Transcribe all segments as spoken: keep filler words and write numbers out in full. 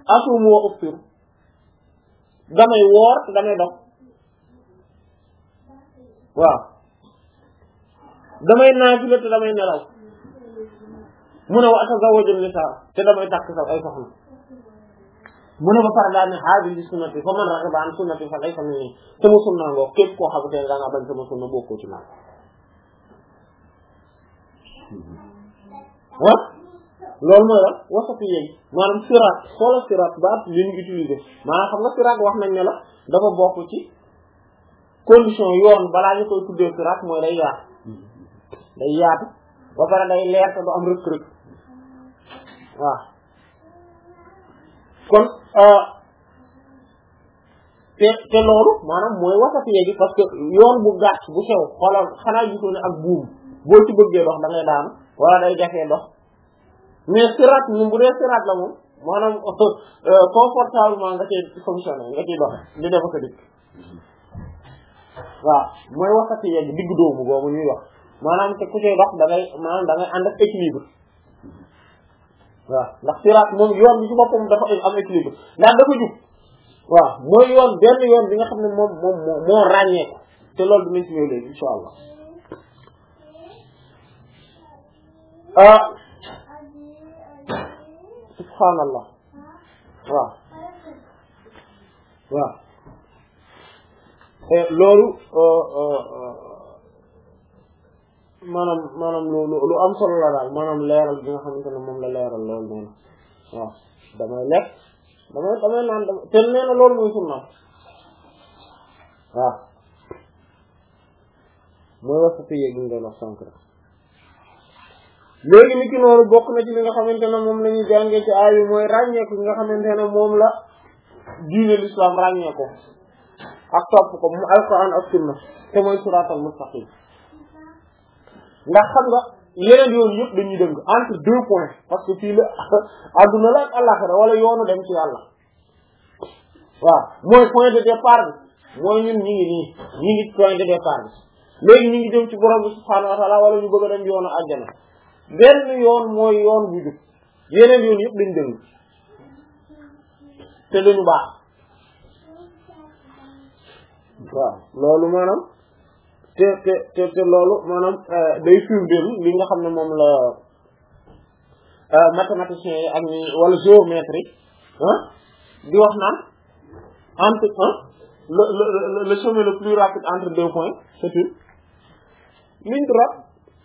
asumu wa uftir damay woor te damay dox waaw damay naafila te damay nelaw mu ne wa atazawwaju nisaa te damay takk sax ay soxna mu ne ba pare daal ne haadihi sunnati fa man raxiba an sunnati fa laysa minni sama sunna ngoo képp koo xamante ne da nga bañ sama sunna bokkoo ci man ah loolu mooy la wasatu yéegi maanaam siraat xoola siraat baat li ñu utiliser maanaam xam nga siraat wax nañ ne la dafa bokk ci condition yoon balaa ñu koy tuddee siraat mooy day yaatu day yaatu ba pare day leer te du am rëkk rëkk waaw kon te te loolu maanaam mooy wasatu yéegi parce que yoon bu gàtt bu sew xoolal xanaa gisoo ne ak buum boo ci bëggee dox da ngay daanu wala day jafee dox mais siraat moom bu dee siraat la moom maanaam confortablement nga ciy fonctionner nga ciy doxe di def ko dikk waaw mooy wasatu yéegi diggu doomu boobu ñuy wax maanaam te ku ciy dox da ngay maanaam da ngay ànd ak équilibre waaw ndax siraat moom yoon bi ci boppam dafa am équilibre ndax dafa jub waaw mooy yoon benn yoon bi nga xam ne moom moom moo moo ràññee ko te loolu dinañ ci ñëw léegi insha allah ah subhaanallah waaw waaw loolu maanaam maanaam lu lu am solo la daal maanaam leeral bi nga xamante ne moom la leeral loolu noonu waaw damay lekk damay damay naan dama te nee na loolu mooy sunna waaw mooy wasatu yéegi nga wax sànq rek léegi ni ki noonu bokk na ci li nga xamante ne moom la ñuy jàngee ci aay yi mooy ràññeeku nga xamante ne moom la diine l'islam ràññeeko ak topp ko mu alquran ak sunna te mooy siratal mustaqim ndax xam nga yeneen yoon yëpp dañuy dëng entre deux points parce que fii la adduna la ak àllaxira wala yoonu dem ci yàlla waaw mooy point de départ bi mooy ñun ñi ngi nii ñi ngi point de départ bi léegi ñu ngi jëm ci borom bi subhaanahu wa ta'ala wala ñu bëgg a dem yoonu àjjana benn yoon mooy yoon bu jub yeneen yoon yëpp dañ dëng te dañu baax waaw loolu maanaam te te te te loolu maanaam day firndeel li nga xam ne moom la mathématiciens yi ak ñi wala géométrie ah di wax naan entre un le le le chemin le plus rapide entre deux points c'est une ligne droite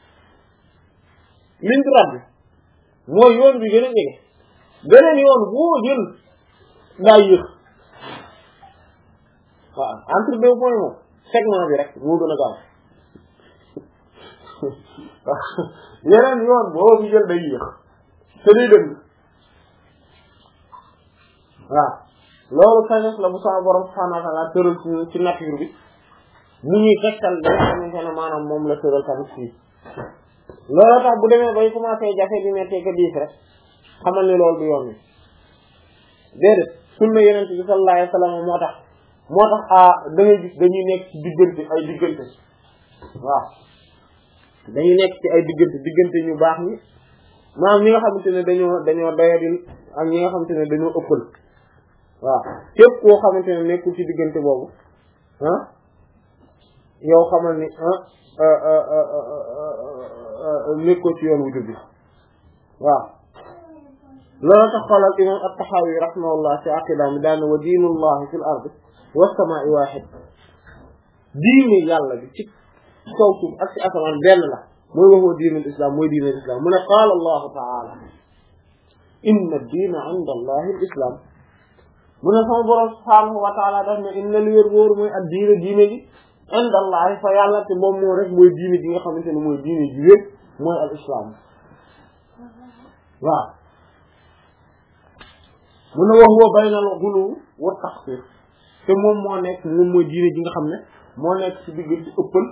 ligne droite bi mooy yoon bi gën a jege beneen yoon boo jël ndaa yéex waaw entre deux points moom segment bi rek moo gën a gaaw yeneen yoon boo bi jël day yéex te day dëng waaw loolu sagesse la bu sama borom subhanahu wa ta'ala tëral ci ci nature bi mu ñuy tegtal da nga xamante ne maanaam moom la tëral tamit fii loolu tax bu demee bay commencé jafe di mettee ko diis rek xamal ni loolu du yoon wi déedéet sunna yonent bi sallallahu alayhi wa sallam moo tax moo tax ah da ngay gis dañuy nekk ci diggante ay diggante waaw dañuy nekk ci ay diggante diggante ñu baax ñi maanaam ñi nga xamante ne dañoo dañoo doyadil ak ñi nga xamante ne dañoo ëppal waaw képp koo xamante ne nekkul ci diggante boobu ah yow xamal ni ah nekkoo ci yoon wu jub bi waaw loolu tax xoolal imam at-Tahawi rahimahullah ci aqida mi daane wa diinullahi fil ardi was samaa'i waahid diine yàlla bi ci kaw suuf ak ci asamaan benn la mooy waxoo diinul islam mooy diinul islam mu ne qaala allahu ta'ala inna ad-diina 'inda allahi al-islam mu ne sama borom subhaanahu wa ta'ala daf ne inna li wér wóoru mooy ak diine diine ji inda allahi fa yàlla te moom moo rek mooy diine ji nga xamante ne mooy diine ji wér mooy al islam waaw mu ne wax woo baynal ghulu wa taqsir te moom moo nekk moom mooy diine ji nga xam ne moo nekk ci diggante ëppal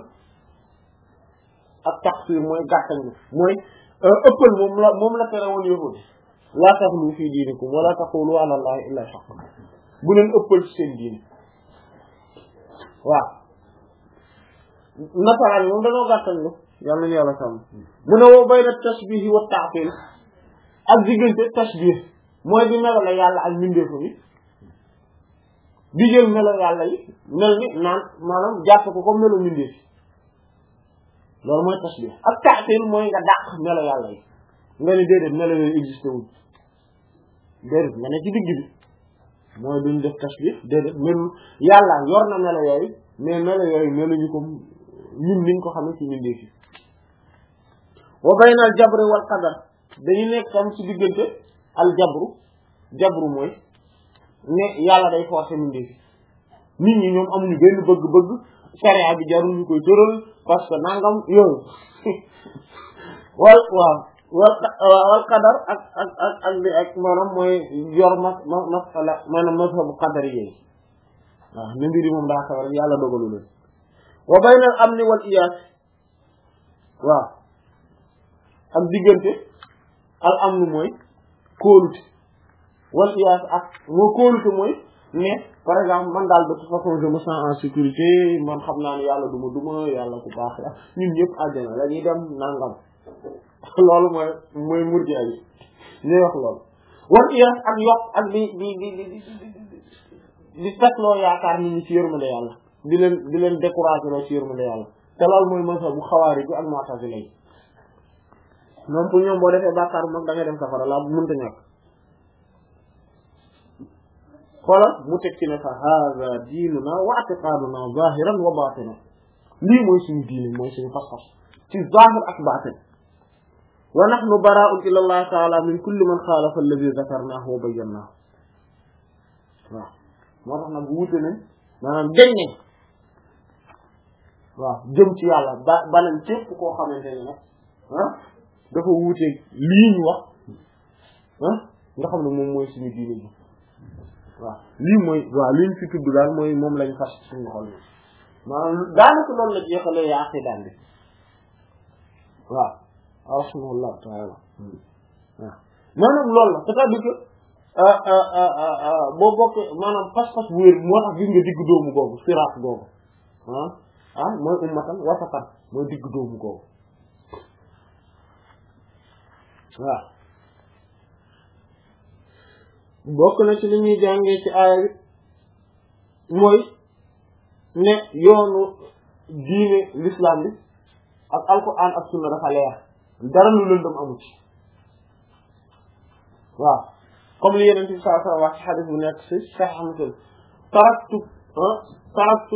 ak taqsir mooy gàttañ bi mooy ëppal moom la moom la tere woon yahud laa taxlu fii diinikum wala taqulu ala allahi illa al-haqq bu leen ëppal ci seen diine waaw nasaraan moom dañoo gàttañ lu yàlla nañu yàlla sàmm mu ne woo bayna tashbih wa ta'til ak diggante tashbih mooy di melo la yàlla ak mbindeefu bi di jël melo yàlla yi mel ni naan maanaam jàpp ko comme melo mbindeef loolu mooy tasbih ak ta'til mooy nga dàq melo yàlla yi nga ni déedéet melo yooyu existé wul déedéet nga ne ci digg bi mooy duñ def tasbih déedéet melu yàlla yor na melo yooyu mais melo yooyu meluñu ko ñun niñ ko xamee ci mbindeef yi wa bayna al jabri wal qadar dañu nekk tam ci diggante al jabru jabru mooy ne yàlla day forcer mbindeef yi nit ñi ñoom amuñu benn bëgg-bëgg sharia bi jarul ñu koy tëral parce que nangam yooyu wal waaw wal wal qadar ak ak ak ak bi ak maanaam mooy yor mas masala maanaam mazhabu qadar yi waaw ne mbiri moom daa xaw rek yàlla dogalu leen wa bayna al amni wal iyaas waaw ak diggante al amnu mooy kóolute wal iyaas ak moo kóolute mooy ne par exemple man daal de toute façon je me sens en sécurité man xam naa ne yàlla duma duma yàlla ku baax la ñun ñëpp àjjana la ñuy dem nangam loolu mooy mooy murji ay ñuy wax loolu wal iyaas ak yokk ak di di di di di takloo yaakaar nit ñi ci yërmande yàlla di leen di leen décourager loo ci yërmande yàlla te loolu mooy masa bu xawaari bi ak mu'tazila yi moom pour ñoom boo defee bàkkaar bu mag da ngay dem safara la mënta ñàkk xoolal mu teg ci ne fa hada diinuna wa i'tiqaduna zahiran wa batina lii mooy suñu diine mooy suñu pas-pas ci zahir ak batin wa nahnu bara'un ila Allah ta'ala min kulli man khalafa alladhi dhakarnahu wa bayyanahu waaw moo tax nag bu wute nañ maanaam deñ nañ waaw jëm ci yàlla ba banañ képp koo xamante ne nag ah dafa wuuteeg lii ñu wax ah nga xam ne moom mooy suñu diine ji waaw lii mooy waaw li ñu fi tudd daal mooy moom lañ fas suñu xol yi maanaam daanaka loolu la jeexalee yaa xi daan bi waaw rahimahullah taala waaw maanaam loolu la c'est-à-dire que boo bokkee maanaam pas-pas bu wér moo tax gis nga digg doomu googu siraat googu ah ah mooy ummatan wasatan mooy digg doomu googu waaw bokk na ci li ñuy jàngee ci aaya bi mooy ne yoonu diine l'islam bi ak alquran ak sunna dafa leer dara lu lëndëm amu ci waaw comme li yeneen ci saa saa wax ci xadis bu nekk ci Sahih Muslim taraktu taraktu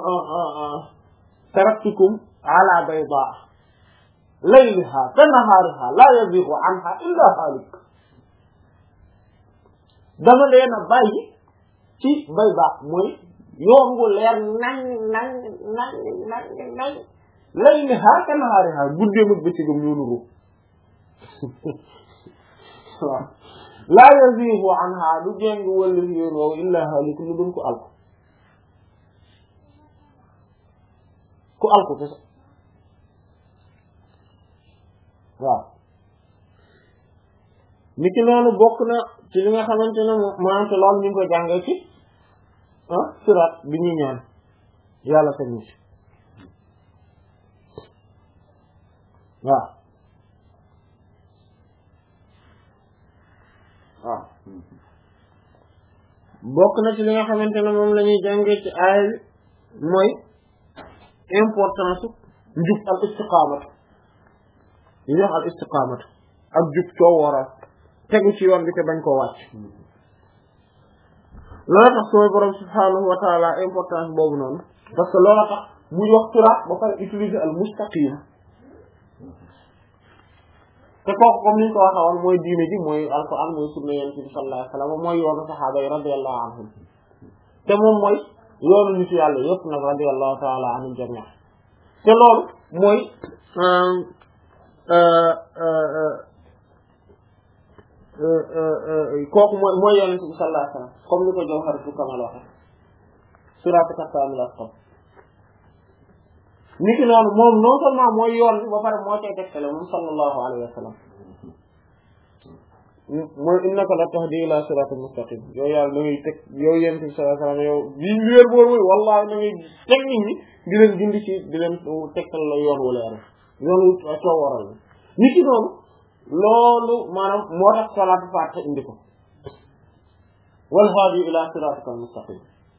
taraktukum ala bayda layliha ka nahariha la yazighu anha illa halik dama leen a bàyyi ci bayda mooy yoon gu leer nañ nañ nañ nañ nañ layliha ka nahariha guddeem ak bëccëgam ñoo nuru waaw la yazighu anha du jéng wala yoon woowu illa halik lu dul ko alko ku alko te waaw niki noonu bokk na ci li nga xamante ne maanaam te loolu ñu ngi koy jàngee ci ah siraat bi ñuy ñaan yàlla teg ñu ci waaw waaw bokk na ci li nga xamante ne moom la ñuy jàngee ci aaya bi mooy importance njub al istiqaamatu li ñuy wax al istiqaamatu ak jub coo waral tegu ci yoon bi te bañ koo wàcc loolu tax sooy borom subhaanahu wa taala importance boobu noonu parce que loolu tax muy wax siraat ba pare utiliser al mustaqim te kooku comme ni ñu ko waxee woon mooy diine ji mooy alquran mooy sunna yonent bi sallallahu alayhi wa sallam mooy yoonu saxaaba yi radiyallahu anhum te moom mooy yoonu nitu yàlla yëpp nag radiyallahu taala anhum jami'an te loolu mooy kooku mooy mooy yonent bi sallallahu alayhi wa sallam comme ni ko Jawharatul Kamal waxe siraatal kaamil asqam ni ki noonu moom non seulement mooy yoon bi ba pare moo cay tegtale moom sallallahu alayhi wa sallam mooy innaka la tahdi ila siratal mustaqim yow yàlla da ngay teg yow yonent bi sallallahu alayhi wa sallam yow bii wéer boobu mooy wallahi da ngay teg nit ñi di leen gindi ci di leen tegtal la yoon wu leer yoon wu coo waral ni ki noonu loolu maanaam moo tax salaatu faatiha indi ko wal haadi ila siratikal mustaqim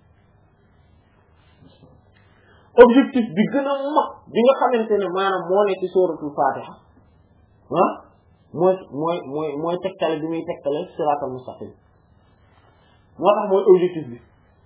objectif bi gën a mag bi nga xamante ne maanaam moo nekk ci suratul Fatiha ah mooy mooy mooy mooy tegtale bi muy tegtale siratal mustaqim moo tax mooy objectif bi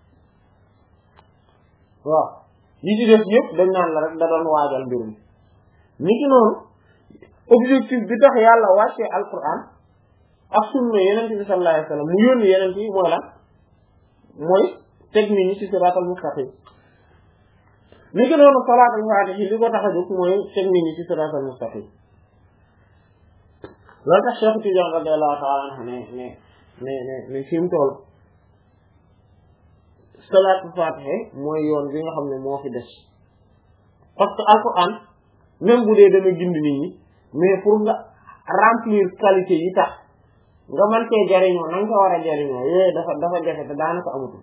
waaw yi ci def yëpp dañ naan la rek da doon waajal mbir mi ni ki noonu objectif bi tax yàlla wàccee alquran ak sunna yeneen bi sallallahu alayhi wasallam mu yónni yeneen yi mooy lan mooy teg nit ñi ci siratal mustaqim ni ki noonu salaatul faatihi li ko tax a jóg mooy teg nit ñi ci siratal mustaqim loolu tax Cheikh Tidiane radiyallahu ta'ala anhu ne ne ne ne ne fi mu toll salaatul faatihi mooy yoon bi nga xam ne moo fi des parce que alquran même bu dee dana gindi nit ñi mais pour nga remplir qualité yi tax nga mën cee jariñoo na nga ko war a jariñoo yooyu dafa dafa jafe te daanaka amatul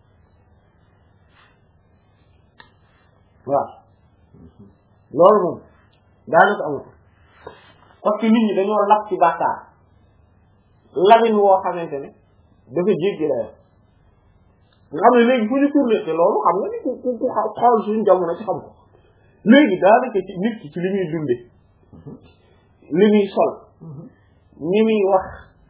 waaw loolu moom daanaka amatul parce que nit ñi dañoo lap ci bàkkaar labin woo xamante ne dafa jéggi la nga xam ne léegi fu ñu tourné te loolu xam nga ni ku ku ku xool suñu jamono ci xam ko léegi daanaka ci nit ki ci li muy dunde li muy sol ni muy wax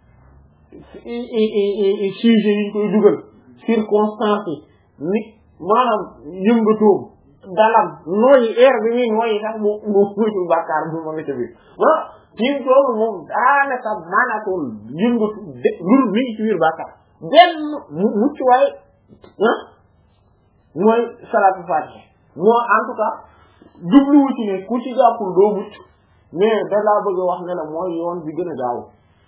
sujet yi ñu koy dugal circonstances yi nit maanaam yëngatoom dalam nooyi air bi muy nooyi sax mu mu muytul bàkkaar bu ma nga ca biir ah fii loolu moom daanaka maanaam yëngatu de loolu mi ngi ci biir bàkkaar benn mu mucc waaye ah mooy salaatu faatiha moo en tout cas jubluwu ci ne ku ci jàppul doo mucc mais da laa bëgg a wax ne la mooy yoon bi gën a gaaw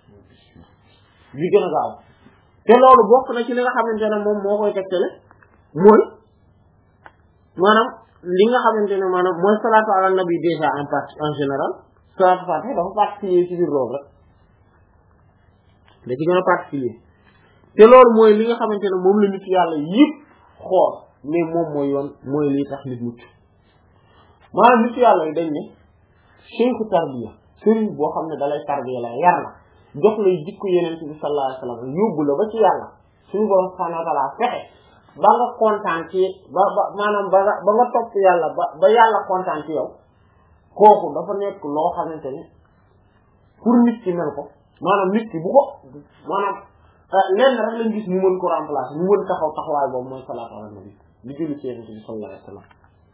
bi gën a gaaw te loolu bokk na ci li nga xamante ne moom moo koy tegtale mooy maanaam li nga xamante ne maanaam mooy salaatu ala nabi déjà en part en général salaatu faatiha dafa particulier ci biir loolu rek da ci gën a particulier te loolu mooy li nga xamante ne moom la nit yàlla yëpp xool mais moom mooy yoon mooy liy tax nit mucc maanaam nit yàlla yi dañ ne cheikhu tarbiya sëriñ boo xam ne dalay tarbiya la yar la jox lay jikko yeneen bi sallallahu alayhi wasallam yóbbu la ba ci yàlla suñu borom subhanahu wa ta'ala fexe ba nga kontaan ci ba ba maanaam ba nga ba nga topp yàlla ba ba yàlla kontaan ci yow kooku dafa nekk loo xamante ne pour nit ki mel ko maanaam nit ki bu ko maanaam lenn rek lañ gis mu mën ko remplacer mu mën taxaw taxawaay boobu mooy salaatu ala nabi li julli ci yeneen bi sallallahu alayhi wasallam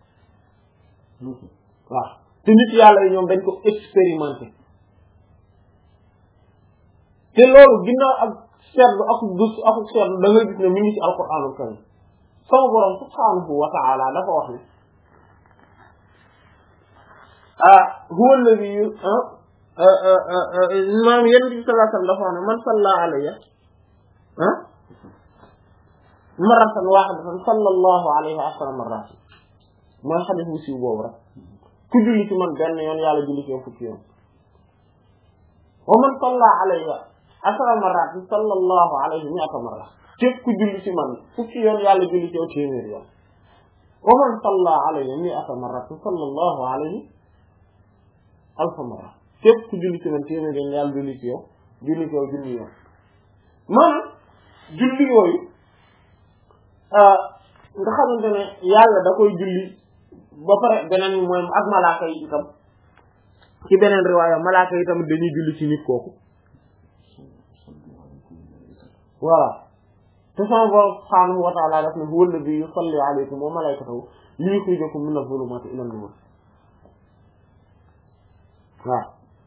waaw te nit yàlla yi ñoom dañ ko expérimenté te loolu ginnaaw ak seetlu ak gëstu ak seetlu da ngay gis ne mi ngi ci alquraanul karim sama borom subhaanahu wa ta'ala dafa wax ne ah huwa alladhi maam yonent bi sallallahu alayhi wa sallam dafa wax ne man salla alayya ah marratan waahidatan sallallahu alayhi wa sallam marratan mooy xadis bu siiw boobu rek ku julli ci man benn yoon yàlla julli ci yow fukki yoon wa man salla alayya asra marrat sallallahu alayhi mi'ata marra képp ku julli ci man fukki yoon yàlla julli ci yow téeméer yoon wa man salla alayhi mi'ata marrat sallallahu alayhi alfa marra képp ku julli ci man téeméer yoon yàlla julli ci yow julli ci yow junni yoon maanaam julli yooyu nga xamante ne yàlla da koy julli ba pare beneen mooy ak malaaka yi itam ci beneen riwaaya malaaka yi tamit dañuy julli ci nit kooku voilà te sama borom subhaanahu wa ta'ala daf ne huwa alladhi yusalli alaykum wa malaikatuhu liyukhrijakum min adh-dhulumati ila an-nur waaw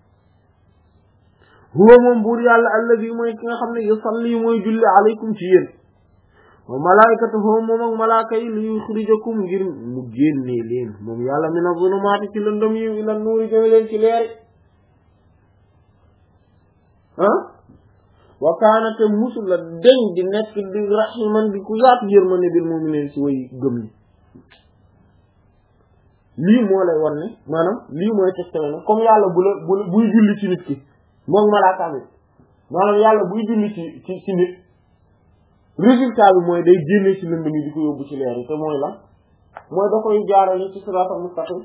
huwa moom buur yàlla alladhi mooy ki nga xam ne yusalli mooy julli alaykum ci yéen wa malaikatuhu moom ak malaaka yi liyukhrijakum ngir mu génnee leen moom yàlla min adh-dhulumati ci lëndëm yi ila an-nur jëme leen ci leeri ah wa kaana te musul la deñ di nekk di rahiman di ku yaatu yërmande bil mu'minin ci way gëm ni lii moo lay war ne maanaam lii mooy tegtale ne comme yàlla bu la bu buy julli ci nit ki moom malaaka mi maanaam yàlla buy julli ci ci ci nit résultat bi mooy day génne ci lënd mi di ko yóbbu ci leer yi te mooy la mooy da koy jaarale ci siraatal mustaqim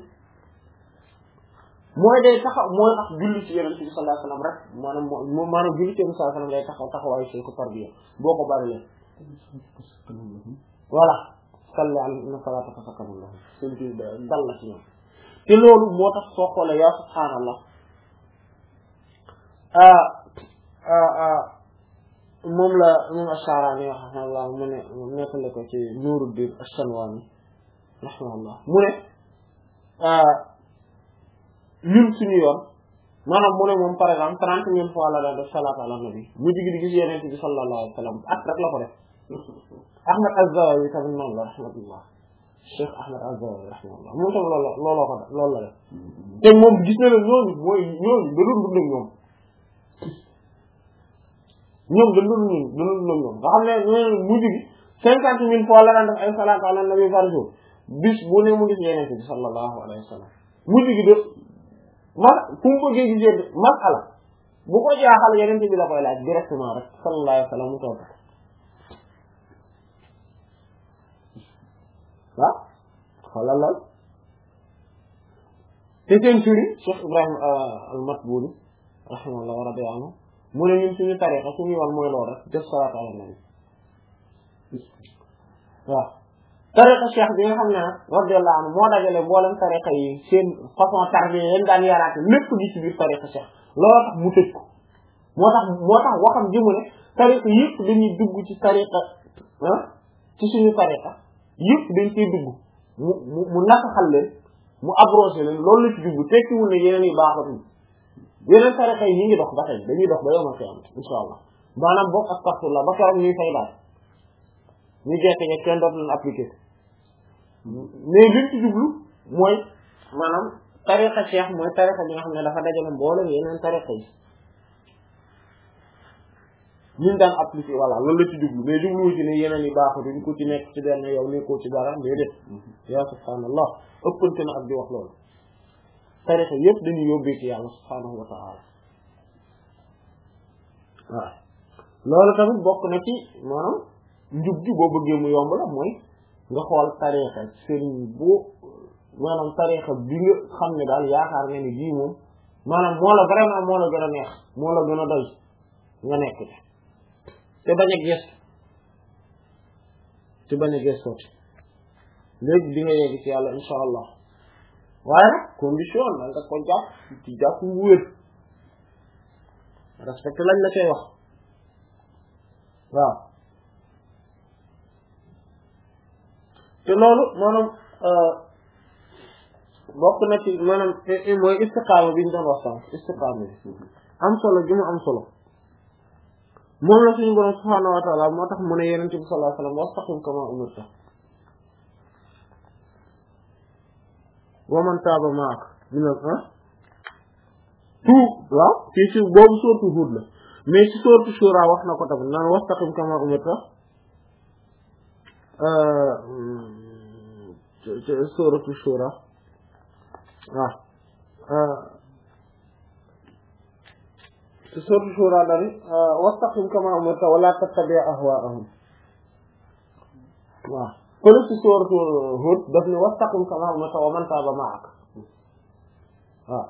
mooy day taxaw mooy tax julli ci yonent bi sallallahu alayhi wasallam rek maanaam moom maanaam julli ci yonent sallallahu alayhi wasallam day taxaw taxawaayu seen ko tarbiya boo ko bari leen voilà salli alayhi inna salaataka sakanun lahum seen biir dal la ci ñoom te loolu moo tax soo xoolee yaa subhaanallah moom la moom Ash-Sha'rani rahimahullah mu ne nettali ko ci Nuruddin Ash-Shanwani rahimahullah mu ne ñun suñu yoon maanaam mu ne moom par exemple trente mille fois la daan def salaatu ala nabi mu jigi di gis Yonent bi sallallahu alayhi wa sallam at rek la ko def Ahmad Az-Zawawi tamit noonu la rahmatullah Cheikh Ahmad Az-Zawawi rahmatullah moom tamit loolu looloo ko def loolu la def te moom gis na ne ñooñu mooy ñooñu da doon dund ak ñoom ñoom da doon ñun da doon dund ak ñoom nga xam ne ñooñu mujj gi cinquante mille fois la daan def ay salaatu ala nabi par jour bis bu ne mu gis Yonent bi sallallahu alayhi wa sallam mujj gi de man fu mu bëggee gisee masala bu ko jaaxal Yonent bi la koy laaj directement rek sallallahu alayhi wa sallam mu toog waaw xoolal lool te seen suri Cheikh Ibrahim al-Matbuli rahimahullah wa radiya anhu mu ne ñun suñu tariqa suñu yoon mooy lool rek def salaatu ala nabi waaw tariqa cheikh bi nga xam ne nag radiyallahu anhu moo dajale mboolem tariqa yi seen façon tarbiya yéen daan yaraate lépp gi ci biir tariqa cheikh loolu tax mu tëj ko moo tax moo tax waxam ji mu ne tariqa yëpp dañuy dugg ci tariqa ah ci suñu tariqa yëpp dañ ciy dugg mu mu mu nasaxal leen mu abrogé leen loolu la ci dugg tekkiwul ne yeneen yi baaxatuñ yeneen tariqa yi ñu ngi dox ba tey dañuy dox ba yowmal qiyaama insha allah maanaam boog astaghfirullah ba keroog ñuy fay daal ñu jekk ñe kenn dootu leen appliqué mais liñ ci jublu mooy maanaam tariqa cheikh mooy tariqa bi nga xam ne dafa dajale mboolem yeneen tariqa yi ñun daan appliqué voilà loolu la ci jublu mais jubluwu ci ne yeneen yi baaxatuñ ku ci nekk ci benn yow nekkoo ci dara mais def yaa subhaanallah ëppante na ak di wax loolu tariqa yëpp dañuy yóbbee ci yàlla subhaanahu wa ta'ala waaw loolu tamit bokk na ci maanaam njub ji boo bëggee mu yomb la mooy nga xool tariqa sëriñ boo maanaam tariqa bi nga xam ne daal yaakaar nga ni bii moom maanaam moo la vraiment moo la gën a neex moo la gën a doy nga nekk ci te bañ a gëstu te bañ a gëstooti léegi di nga yegg ci yàlla insha allah waaye nag condition la nga ko jàpp ci jàpp bu wér respecté lañ la koy wax waaw te loolu maanaam bokk na ci maanaam mooy istiqaama bi ñu doon wax sànq istiqaama bi am solo gi mu am solo moom la suñu borom subhaanahu wa taala moo tax mu ne Yonent bi sallallahu alayhi wa sallam wastaqim kama umirta wa man taaba ma'aka min al ah tout waaw fii ci boobu sourate Hud la mais ci sourate Shura wax na ko tamit naan wastaqim kama umirta sourate Shura waaw ci sourate Shura dani wastaqim kama umirta wa la tattabi' ahwa'ahum waaw kon ci sourate Hud daf ni wastaqim kama umirta wa man taaba ma'aka waaw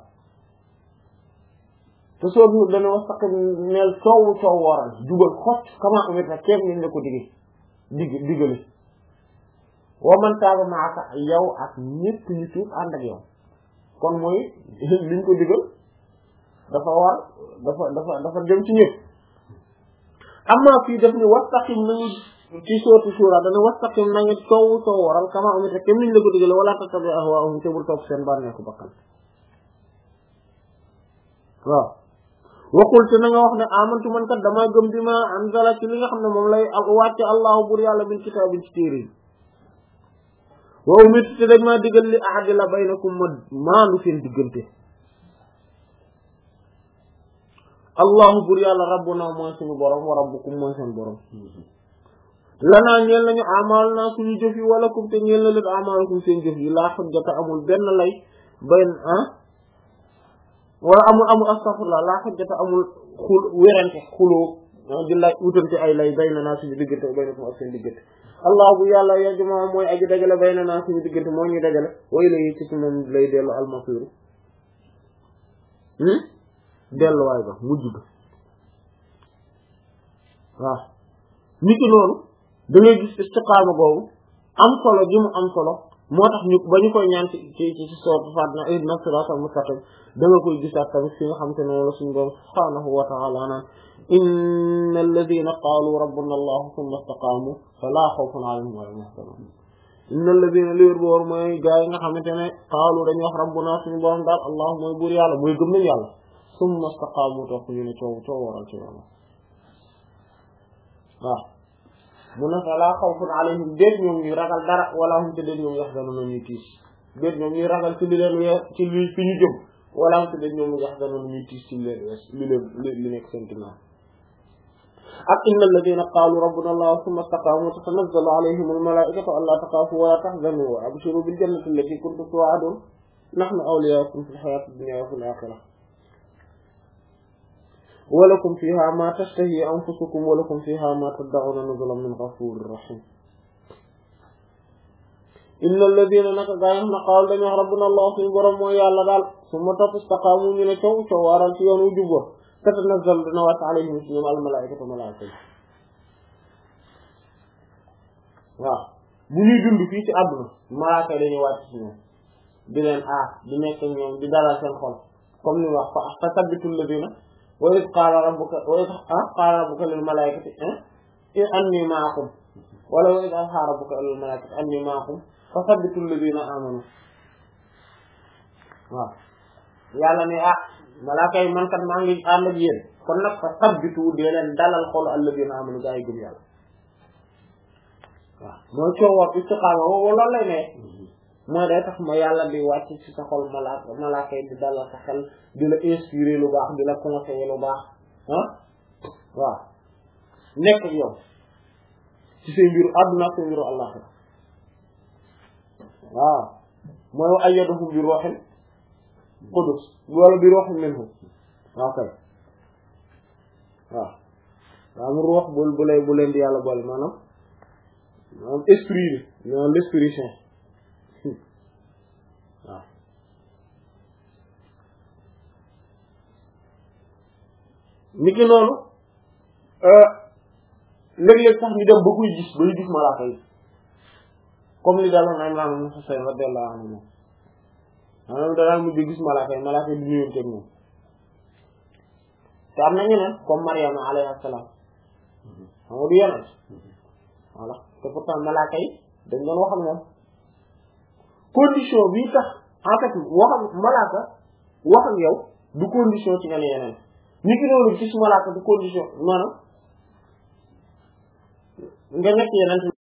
te sourate Hud dani wastaqim neel coow coow waral jubal xott kama umirta kéem niñ la ko digee dig digale wa man taaba ma'aka yow ak ñépp ñu tuub ànd ak yow kon mooy liñ ko digal dafa war dafa dafa dafa dem ci ñépp amma fii daf ni wastaqim nañu ci sourate Shura dana wastaqim na nga coow coow waral kama umirta kéem niñ la ko digale wala tattabi' ahwaa'ahum te bul topp seen bànneexu bakkan waaw waxul te na nga wax ne amantu man kat damaa gëm bi ma anzala ci li nga xam ne moom lay wàcce allahu bur yàlla min kitaabin ci téere yi wa umirtu te dañ maa digal li a'dila baynakum ma maandu seen diggante allahu bur yàlla rabbuna mooy suñu borom wa rabbukum mooy seen borom lanaa ñeel nañu amal naa suñu jëf yi wala kum te ñeel na leen amalukum seen jëf yi laa xujjata amul benn lay bayn ah wala amul amul astaghfirullah laa xujjata amul xul werante xuloo di laaj wutante ay lay bayna naa suñu diggante baynakum ak seen diggante allah bu yàlla yajma mooy aji dajale bayna naa suñu diggante moo ñuy dajale way la yi ci moom lay dellu almasiru delluwaay ba mujj ba waaw nit ki noonu da ngay gis istiqaama boobu am solo ji mu am solo moo tax ñu ba ñu koy ñaan ci ci ci sourate Fatiha ihdina siraatal mustaqim da nga koy gisaat tamit fi nga xam te ne wala suñu borom subhaanahu wa ta'ala naan inna alladhina qaalu rabbuna allah thumma istaqaamu falaa khawfun alayhim wa lahum yahzanun inna alladhina liir boor mooy gaa yi nga xamante ne qaalu dañuy wax rabbuna suñu borom daal allah mooy buur yàlla mooy gëm nañ yàlla thumma istaqaamu topp ñu ne coow coow waral ci yoon waaw mu ne falaa xawfun alayhim déet ñoom ñuy ragal dara wala hum te déet ñoom yaxzanuna ñuy tiis déet ñoom ñuy ragal ci li leen weer ci li fi ñu jëm wala hum te déet ñoom yaxzanuna ñuy tiis ci li leen wees li leen li nekk seen ginnaaw ak inna alladina qaalu rabbuna allah thumma istaqaamu tatanazzalu alayhim almalaikatu alla taxaafu wala tahzanu wa abshiru bil jannati allati kuntum tu'adun nahnu awliyaakum fil hayati dunya wa fil akhirah walakum fiha ma tashtahi anfusukum walakum fiha ma tad'una nuzulan min ghafurir rahim inna alladhina naka gaa yi na qaal dañu wax rabbuna allah suñu borom mooy yàlla daal summa topp istaqaamu ñu ne coow coow waral ci yoon wu jubbo tatanazzal dina wàcc alayhim si ñoom al malaikatu malaaka yi waaw bu ñuy dund fii ci àdduna malaaka yi dañuy wàcc ci ñoom di leen aar di nekk ñoom di dalal seen xol comme ni wax fa sabbitu alladhina wa iz qaala rabbuka wa iz qaala rabbuka lil malaa'ikati annii ma'akum wala wa iz awhaa rabbuka lil malaa'ikati annii ma'akum fasabbitu alladhiina aamanuu waaw yàlla ne ah malaaka yi man kat maa ngi ànd ak yéen kon nag fasabbitu dee leen dalal xolu alladhiina aamanuu gaa yi gëm yàlla waaw mooy coowar istiqaama woo loolu lay ne mooy day tax ma yàlla di wàcc ci sa xol malaaka malaaka yi di dalal sa xel di la inspirer lu baax di la conseiller lu baax ah waaw nekk ak yow ci say mbiru àdduna ak say mbiru àllaxira waaw mooy ayyadahum bi ruuhin qudus wala bi ruuhin minhu waaw kay waaw waaw mu ruux bu bu lay bu leen di yàlla boole maanaam maanaam esprit bi maanaam l'esprit saint waaw niki noonu léeg-léeg sax ñu dem ba koy gis bay gis malaaka yi comme li daloon Imraan ibn Husayn radiyallahu anhu moom maanaam danaa mujj gis malaaka yi malaaka yi di nuyonteeg moom te am na ñeneen comme Maryama alayha salaam xam nga du yonent voilà te pourtant malaaka yi dañ doon wax ak moom condition bi tax en fait wax ak malaaka wax ak yow du condition ci nga ne yeneen ni ki noonu gis malaaka du condition maanaam nga nekk yeneen